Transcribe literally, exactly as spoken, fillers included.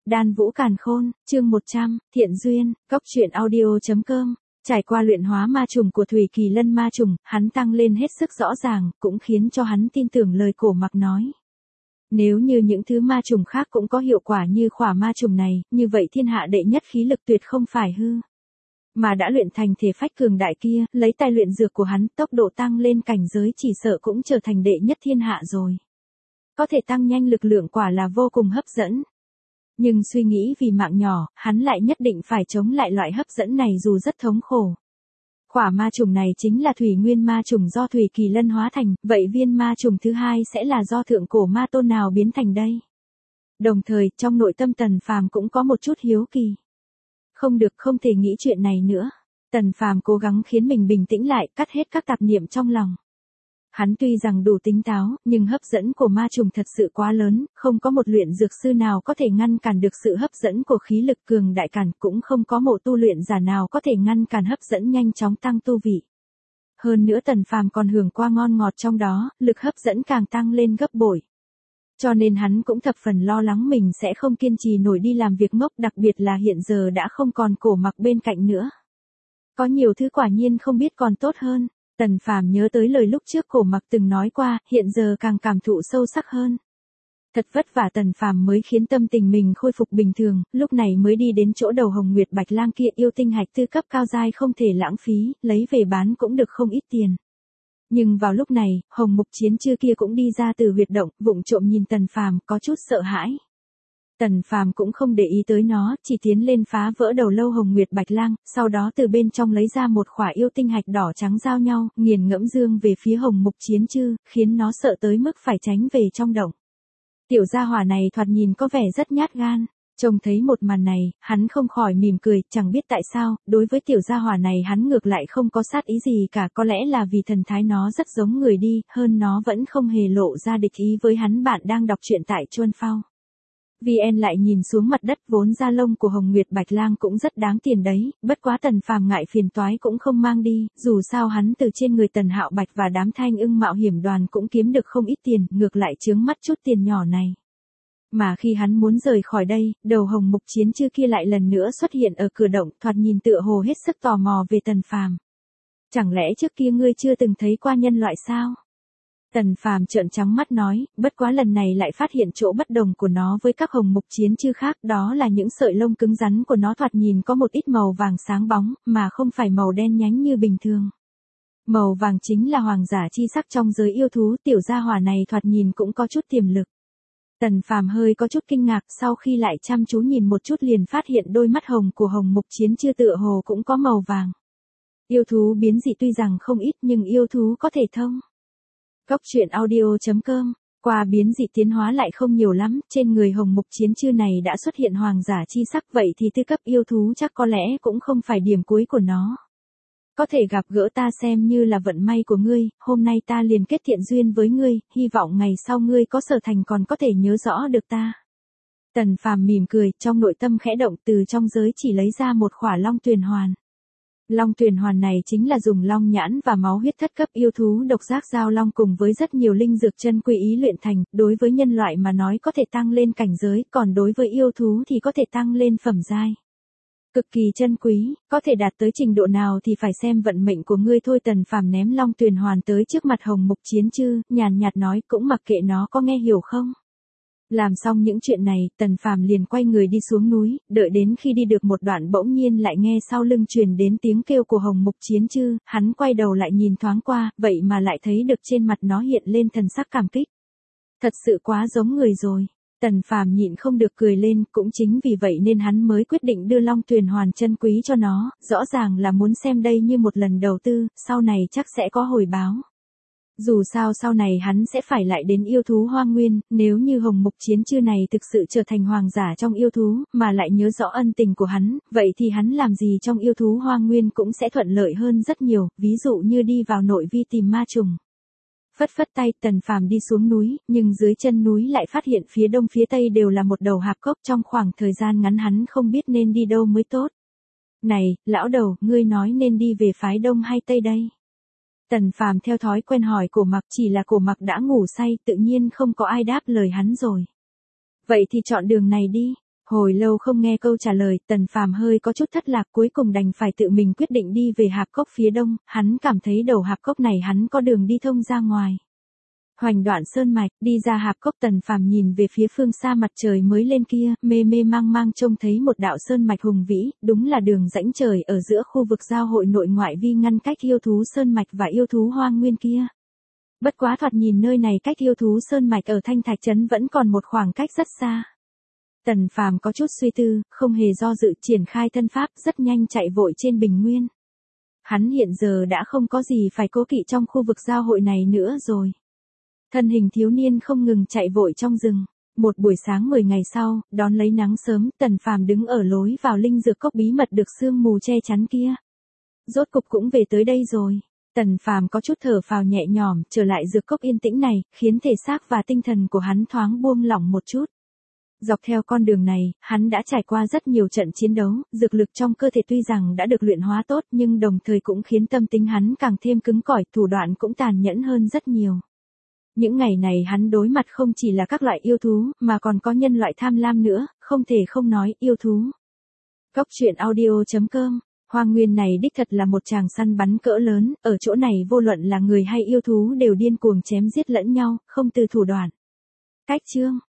Đan Vũ Càn Khôn, chương một trăm, Thiện Duyên, Cốc truyện audio.com. Trải qua luyện hóa ma trùng của Thủy Kỳ Lân ma trùng, hắn tăng lên hết sức rõ ràng, cũng khiến cho hắn tin tưởng lời Cổ Mặc nói. Nếu như những thứ ma trùng khác cũng có hiệu quả như khỏa ma trùng này, như vậy thiên hạ đệ nhất khí lực tuyệt không phải hư. Mà đã luyện thành thể phách cường đại kia, lấy tài luyện dược của hắn, tốc độ tăng lên cảnh giới chỉ sợ cũng trở thành đệ nhất thiên hạ rồi. Có thể tăng nhanh lực lượng quả là vô cùng hấp dẫn. Nhưng suy nghĩ vì mạng nhỏ, hắn lại nhất định phải chống lại loại hấp dẫn này dù rất thống khổ. Khỏa ma trùng này chính là thủy nguyên ma trùng do Thủy Kỳ Lân hóa thành, vậy viên ma trùng thứ hai sẽ là do thượng cổ ma tôn nào biến thành đây? Đồng thời, trong nội tâm Tần Phàm cũng có một chút hiếu kỳ. Không được, không thể nghĩ chuyện này nữa. Tần Phàm cố gắng khiến mình bình tĩnh lại, cắt hết các tạp niệm trong lòng. Hắn tuy rằng đủ tính táo, nhưng hấp dẫn của ma trùng thật sự quá lớn, không có một luyện dược sư nào có thể ngăn cản được sự hấp dẫn của khí lực cường đại cản, cũng không có một tu luyện giả nào có thể ngăn cản hấp dẫn nhanh chóng tăng tu vị. Hơn nữa Tần Phàm còn hưởng qua ngon ngọt trong đó, lực hấp dẫn càng tăng lên gấp bội. Cho nên hắn cũng thập phần lo lắng mình sẽ không kiên trì nổi đi làm việc ngốc, đặc biệt là hiện giờ đã không còn Cổ Mặc bên cạnh nữa. Có nhiều thứ quả nhiên không biết còn tốt hơn. Tần Phàm nhớ tới lời lúc trước Cổ Mặc từng nói qua, hiện giờ càng cảm thụ sâu sắc hơn. Thật vất vả Tần Phàm mới khiến tâm tình mình khôi phục bình thường, lúc này mới đi đến chỗ đầu Hồng Nguyệt Bạch Lang kia, yêu tinh hạch tư cấp cao giai không thể lãng phí, lấy về bán cũng được không ít tiền. Nhưng vào lúc này, Hồng Mục Chiến Chư kia cũng đi ra từ huyệt động, vụng trộm nhìn Tần Phàm, có chút sợ hãi. Tần Phàm cũng không để ý tới nó, chỉ tiến lên phá vỡ đầu lâu Hồng Nguyệt Bạch Lang, sau đó từ bên trong lấy ra một khỏa yêu tinh hạch đỏ trắng giao nhau, nghiền ngẫm dương về phía Hồng Mục Chiến Chư, khiến nó sợ tới mức phải tránh về trong động. Tiểu gia hỏa này thoạt nhìn có vẻ rất nhát gan. Trông thấy một màn này, hắn không khỏi mỉm cười, chẳng biết tại sao, đối với tiểu gia hỏa này hắn ngược lại không có sát ý gì cả, có lẽ là vì thần thái nó rất giống người đi, hơn nó vẫn không hề lộ ra địch ý với hắn. Bạn đang đọc truyện tại Chuân Phao. vê en lại nhìn xuống mặt đất, vốn da lông của Hồng Nguyệt Bạch Lang cũng rất đáng tiền đấy, bất quá Tần Phàm ngại phiền toái cũng không mang đi, dù sao hắn từ trên người Tần Hạo Bạch và đám Thanh Ưng mạo hiểm đoàn cũng kiếm được không ít tiền, ngược lại chướng mắt chút tiền nhỏ này. Mà khi hắn muốn rời khỏi đây, đầu Hồng Mục Chiến Chư kia lại lần nữa xuất hiện ở cửa động, thoạt nhìn tựa hồ hết sức tò mò về Tần Phàm. Chẳng lẽ trước kia ngươi chưa từng thấy qua nhân loại sao? Tần Phàm trợn trắng mắt nói, bất quá lần này lại phát hiện chỗ bất đồng của nó với các Hồng Mục Chiến Chư khác, đó là những sợi lông cứng rắn của nó thoạt nhìn có một ít màu vàng sáng bóng, mà không phải màu đen nhánh như bình thường. Màu vàng chính là hoàng giả chi sắc trong giới yêu thú, tiểu gia hỏa này thoạt nhìn cũng có chút tiềm lực. Tần Phàm hơi có chút kinh ngạc, sau khi lại chăm chú nhìn một chút liền phát hiện đôi mắt hồng của Hồng Mục Chiến Chư tựa hồ cũng có màu vàng. Yêu thú biến dị tuy rằng không ít nhưng yêu thú có thể thông. Cốc truyện audio.com. Qua biến dị tiến hóa lại không nhiều lắm, trên người Hồng Mục Chiến Chư này đã xuất hiện hoàng giả chi sắc, vậy thì tư cấp yêu thú chắc có lẽ cũng không phải điểm cuối của nó. Có thể gặp gỡ ta xem như là vận may của ngươi, hôm nay ta liền kết thiện duyên với ngươi, hy vọng ngày sau ngươi có sở thành còn có thể nhớ rõ được ta. Tần Phàm mỉm cười, trong nội tâm khẽ động, từ trong giới chỉ lấy ra một khỏa long tuyền hoàn. Long tuyền hoàn này chính là dùng long nhãn và máu huyết thất cấp yêu thú độc giác giao long cùng với rất nhiều linh dược chân quý ý luyện thành, đối với nhân loại mà nói có thể tăng lên cảnh giới, còn đối với yêu thú thì có thể tăng lên phẩm giai. Cực kỳ chân quý, có thể đạt tới trình độ nào thì phải xem vận mệnh của ngươi thôi. Tần Phàm ném long tuyền hoàn tới trước mặt Hồng Mục Chiến Chư, nhàn nhạt nói, cũng mặc kệ nó có nghe hiểu không. Làm xong những chuyện này, Tần Phàm liền quay người đi xuống núi, đợi đến khi đi được một đoạn bỗng nhiên lại nghe sau lưng truyền đến tiếng kêu của Hồng Mục Chiến Chư, hắn quay đầu lại nhìn thoáng qua, vậy mà lại thấy được trên mặt nó hiện lên thần sắc cảm kích. Thật sự quá giống người rồi. Tần Phàm nhịn không được cười lên, cũng chính vì vậy nên hắn mới quyết định đưa long tuyền hoàn chân quý cho nó, rõ ràng là muốn xem đây như một lần đầu tư, sau này chắc sẽ có hồi báo. Dù sao sau này hắn sẽ phải lại đến yêu thú hoang nguyên, nếu như Hồng Mục Chiến Chư này thực sự trở thành hoàng giả trong yêu thú, mà lại nhớ rõ ân tình của hắn, vậy thì hắn làm gì trong yêu thú hoang nguyên cũng sẽ thuận lợi hơn rất nhiều, ví dụ như đi vào nội vi tìm ma trùng. Phất phất tay, Tần Phàm đi xuống núi, nhưng dưới chân núi lại phát hiện phía đông phía tây đều là một đầu hạp cốc, trong khoảng thời gian ngắn hắn không biết nên đi đâu mới tốt. Này, lão đầu, ngươi nói nên đi về phái đông hay tây đây? Tần Phàm theo thói quen hỏi Cổ Mặc, chỉ là Cổ Mặc đã ngủ say, tự nhiên không có ai đáp lời hắn rồi. Vậy thì chọn đường này đi. Hồi lâu không nghe câu trả lời, Tần Phàm hơi có chút thất lạc, cuối cùng đành phải tự mình quyết định đi về hạp cốc phía đông, hắn cảm thấy đầu hạp cốc này hắn có đường đi thông ra ngoài. Hoành đoạn sơn mạch, đi ra hạp cốc, Tần Phàm nhìn về phía phương xa mặt trời mới lên kia, mê mê mang mang trông thấy một đạo sơn mạch hùng vĩ, đúng là đường rãnh trời ở giữa khu vực giao hội nội ngoại vi ngăn cách yêu thú sơn mạch và yêu thú hoang nguyên kia. Bất quá thoạt nhìn nơi này cách yêu thú sơn mạch ở Thanh Thạch Trấn vẫn còn một khoảng cách rất xa. Tần Phàm có chút suy tư, không hề do dự, triển khai thân pháp, rất nhanh chạy vội trên bình nguyên. Hắn hiện giờ đã không có gì phải cố kỵ trong khu vực giao hội này nữa rồi. Thân hình thiếu niên không ngừng chạy vội trong rừng. Một buổi sáng mười ngày sau, đón lấy nắng sớm, Tần Phàm đứng ở lối vào linh dược cốc bí mật được sương mù che chắn kia. Rốt cục cũng về tới đây rồi. Tần Phàm có chút thở phào nhẹ nhõm, trở lại dược cốc yên tĩnh này, khiến thể xác và tinh thần của hắn thoáng buông lỏng một chút. Dọc theo con đường này, hắn đã trải qua rất nhiều trận chiến đấu, dược lực trong cơ thể tuy rằng đã được luyện hóa tốt nhưng đồng thời cũng khiến tâm tính hắn càng thêm cứng cỏi, thủ đoạn cũng tàn nhẫn hơn rất nhiều. Những ngày này hắn đối mặt không chỉ là các loại yêu thú, mà còn có nhân loại tham lam nữa, không thể không nói yêu thú. Cốc truyện audio chấm com. Hoang nguyên này đích thật là một tràng săn bắn cỡ lớn, ở chỗ này vô luận là người hay yêu thú đều điên cuồng chém giết lẫn nhau, không từ thủ đoạn. Cách chương